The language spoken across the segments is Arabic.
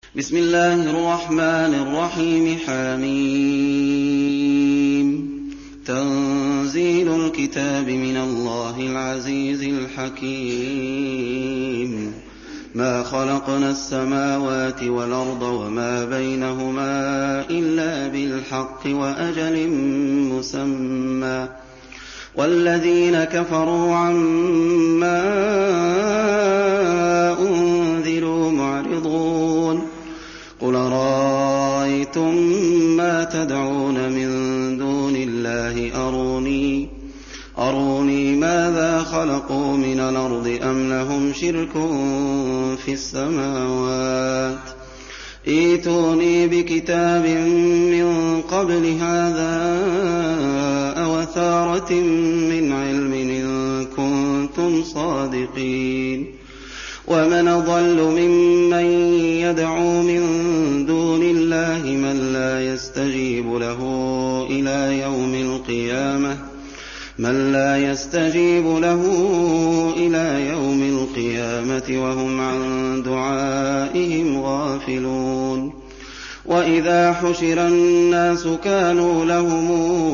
بسم الله الرحمن الرحيم. حميم. تنزيل الكتاب من الله العزيز الحكيم. ما خلقنا السماوات والأرض وما بينهما إلا بالحق وأجل مسمى، والذين كفروا عما أنذروا معرضون. قل رأيتم ما تدعون من دون الله أروني ماذا خلقوا من الأرض أم لهم شرك في السماوات. ائتوني بكتاب من قبل هذا أو أثارة من علم إن كنتم صادقين. ومن أضل ممن يدعو من دون الله من لا يستجيب له إلى يوم القيامة وهم عن دعائهم غافلون. وإذا حشر الناس كانوا لهم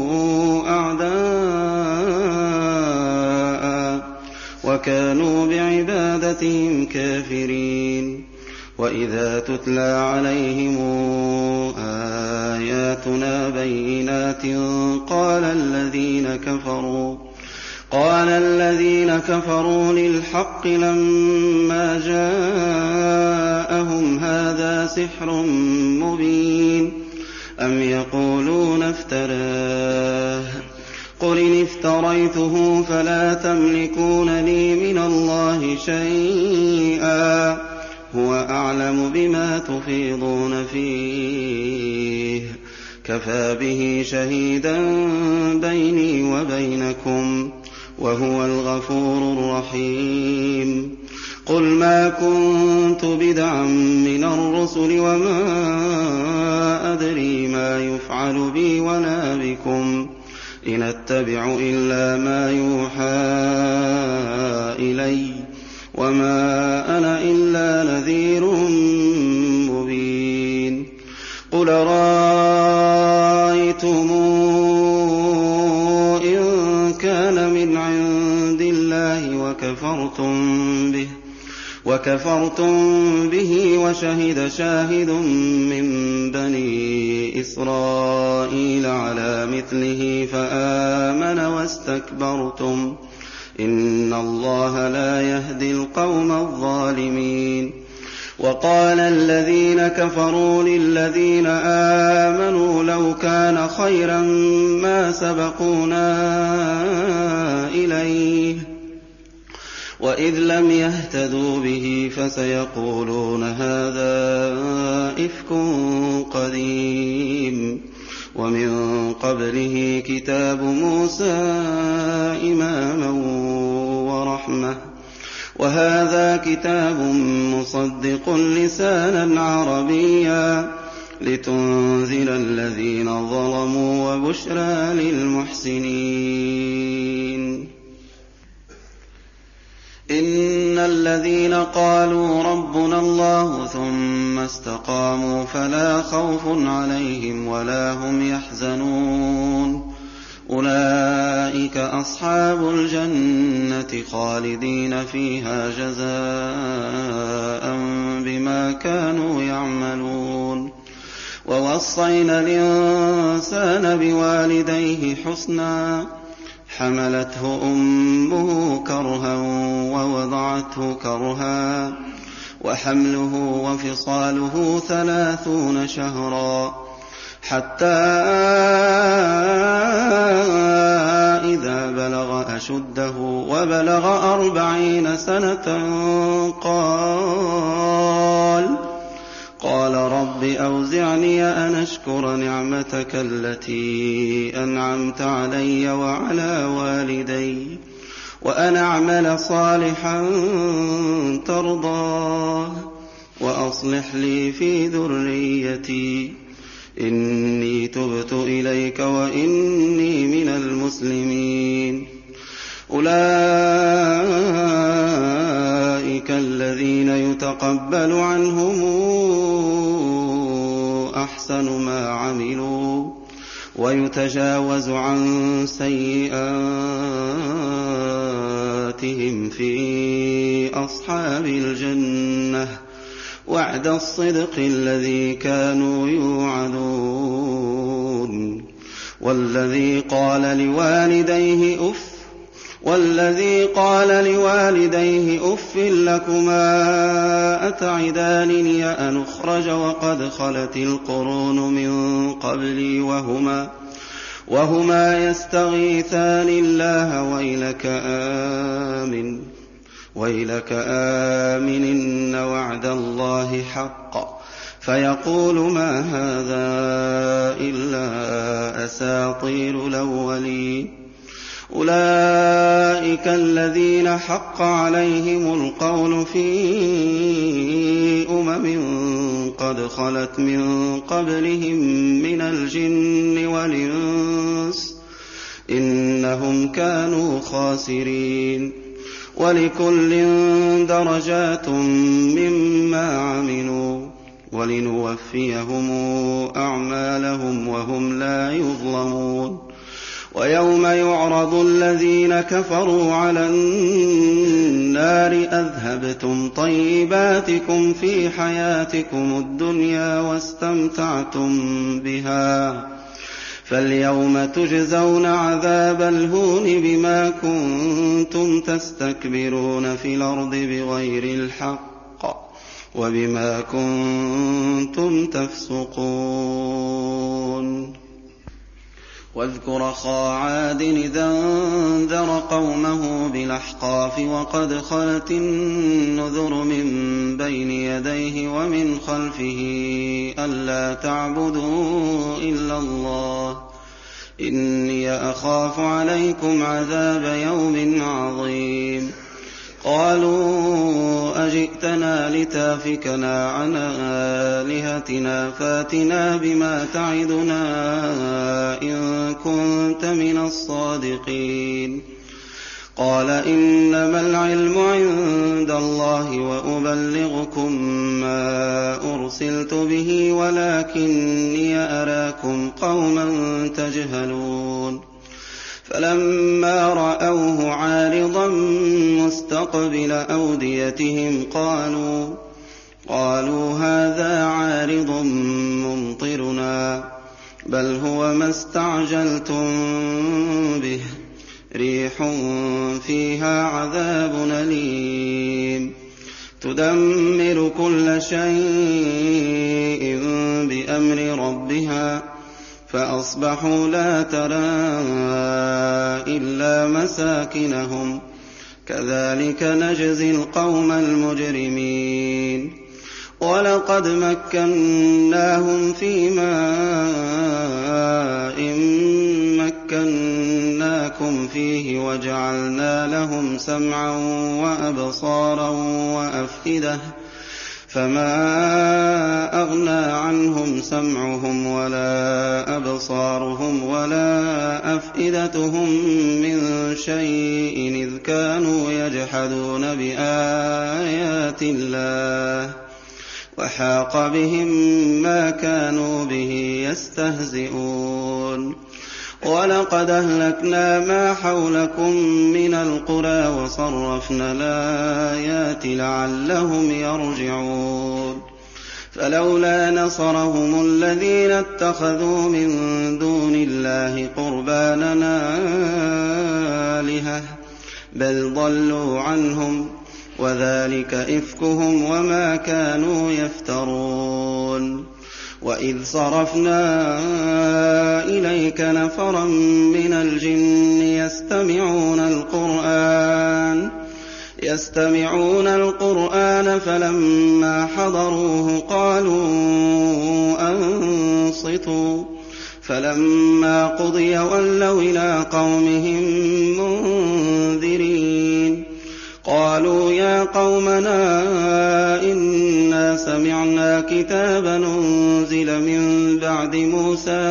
أعداء وكانوا بعبادتهم كافرين. وإذا تتلى عليهم آياتنا بينات قال الذين كفروا للحق لما جاءهم هذا سحر مبين أم يقولون افتراه قل إن افتريته فلا تملكون لي من الله شيئا هو أعلم بما تفيضون فيه كفى به شهيدا بيني وبينكم وهو الغفور الرحيم. قل ما كنت بدعا من الرسل وما أدري ما يفعل بي ولا بكم إن أتبع إلا ما يوحى إلي وما أنا إلا نذير مبين. قل رأيتم إن كان من عند الله وكفرتم به وشهد شاهد من بني إسرائيل على مثله فآمن واستكبرتم إن الله لا يهدي القوم الظالمين. وقال الذين كفروا للذين آمنوا لو كان خيرا ما سبقونا إليه وإذ لم يهتدوا به فسيقولون هذا إفك قديم. ومن قبله كتاب موسى إماما ورحمة وهذا كتاب مصدق لسانا عربيا لتنذر الذين ظلموا وبشرى للمحسنين. إن الذين قالوا ربنا الله ثم استقاموا فلا خوف عليهم ولا هم يحزنون أولئك أصحاب الجنة خالدين فيها جزاء بما كانوا يعملون. ووصينا الإنسان بوالديه حسنا حملته أمه كرها ووضعته كرها وحمله وفصاله 30 شهرا حتى إذا بلغ أشده وبلغ 40 سنة قال رب أوزعني أن أشكر نعمتك التي أنعمت علي وعلى والدي وأن أعمل صالحا ترضاه وأصلح لي في ذريتي إني تبت إليك وإني من المسلمين. أولئك الذين يتقبل عنهم أحسن ما عملوا ويتجاوز عن سيئاتهم في أصحاب الجنة وعد الصدق الذي كانوا يوعدون. والذي قال لوالديه أف لكما أتعدانني أن أخرج وقد خلت القرون من قبلي وهما يستغيثان الله ويلك آمن إن وعد الله حق فيقول ما هذا إلا أساطير الأولين. أولئك الذين حق عليهم القول في قد خلت من قبلهم من الجن والإنس إنهم كانوا خاسرين. ولكل درجات مما عملوا ولنوفيهم أعمالهم وهم لا يظلمون. ويوم يعرض الذين كفروا على النار أذهبتم طيباتكم في حياتكم الدنيا واستمتعتم بها فاليوم تجزون عذاب الهون بما كنتم تستكبرون في الأرض بغير الحق وبما كنتم تفسقون. واذكر أخا عاد إذا أنذر قومه بالأحقاف وقد خلت النذر من بين يديه ومن خلفه ألا تعبدوا إلا الله إني أخاف عليكم عذاب يوم عظيم. قالوا أجئتنا لتافكنا عن آلهتنا فاتنا بما تعدنا إن كنت من الصادقين. قال إنما العلم عند الله وأبلغكم ما أرسلت به ولكني أراكم قوما تجهلون. فلما رأوه عارضا مستقبل أوديتهم قالوا هذا عارض ممطرنا بل هو ما استعجلتم به ريح فيها عذاب أليم تدمر كل شيء بأمر ربها فأصبحوا لا ترى إلا مساكنهم كذلك نجزي القوم المجرمين. ولقد مكناهم في ماء مكناكم فيه وجعلنا لهم سمعا وأبصارا وأفئدة فما أغنى عنهم سمعهم ولا أبصارهم ولا أفئدتهم من شيء إذ كانوا يجحدون بآيات الله وحاق بهم ما كانوا به يستهزئون. ولقد أهلكنا ما حولكم من القرى وصرفنا الآيات لعلهم يرجعون. فلولا نصرهم الذين اتخذوا من دون الله قربانا آلهة بل ضلوا عنهم وذلك إفكهم وما كانوا يفترون. وإذ صرفنا إليك نفرا من الجن يستمعون القرآن فلما حضروه قالوا أنصتوا فلما قضي ولوا إلى قومهم منذرين. قالوا يا قومنا إنا سمعنا كتابا أنزل من بعد موسى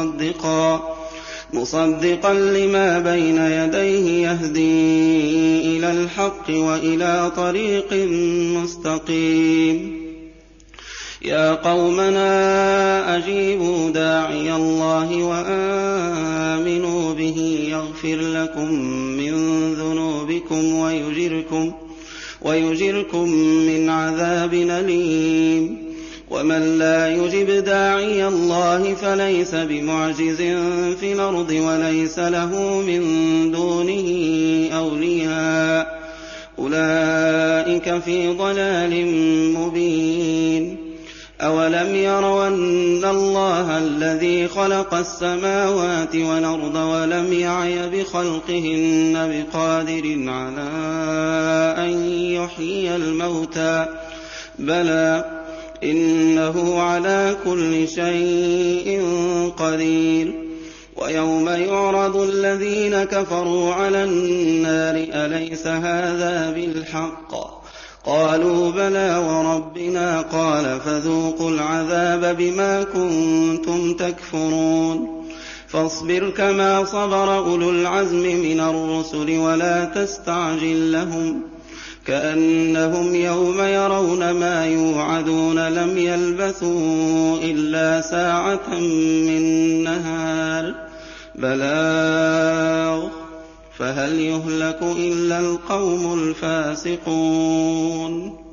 مصدقا لما بين يديه يهدي إلى الحق وإلى طريق مستقيم يَا قَوْمَنَا أَجِيبُوا دَاعِيَ اللَّهِ وَآمِنُوا بِهِ يَغْفِرْ لَكُم مِّن ذُنُوبِكُمْ وَيُجِرْكُم مِّنْ عَذَابٍ أَلِيمٍ وَمَن لَّا يُجِبْ دَاعِيَ اللَّهِ فَلَيْسَ بِمُعْجِزٍ فِي الْأَرْضِ وَلَيْسَ لَهُ مِن دُونِهِ أَوْلِيَاءُ أُولَٰئِكَ فِي ضَلَالٍ مُّبِينٍ أَوَلَمْ يَرَوْا أَنَّ اللَّهَ الَّذِي خَلَقَ السَّمَاوَاتِ وَالْأَرْضَ وَلَمْ يَعْيَ بِخَلْقِهِنَّ بِقَادِرٍ عَلَىٰ أَن يُحْيِيَ الْمَوْتَىٰ ۚ بَلَىٰ إِنَّهُ عَلَىٰ كُلِّ شَيْءٍ قَدِيرٌ وَيَوْمَ يُعْرَضُ الَّذِينَ كَفَرُوا عَلَى النَّارِ أَلَيْسَ هَٰذَا بِالْحَقِّ ۖ قَالُوا بَلَىٰ وَرَبِّنَا ۚ قَالَ فَذُوقُوا الْعَذَابَ بِمَا كُنتُمْ تَكْفُرُونَ فَاصْبِرْ كَمَا صَبَرَ أُولُو الْعَزْمِ مِنَ الرُّسُلِ وَلَا تَسْتَعْجِل لَّهُمْ ۚ كَأَنَّهُمْ يَوْمَ يَرَوْنَ مَا يُوعَدُونَ لَمْ يَلْبَثُوا إِلَّا سَاعَةً مِّن نَّهَارٍ بَلَاغٌ ۚ فَهَلْ يُهْلَكُ إِلَّا الْقَوْمُ الْفَاسِقُونَ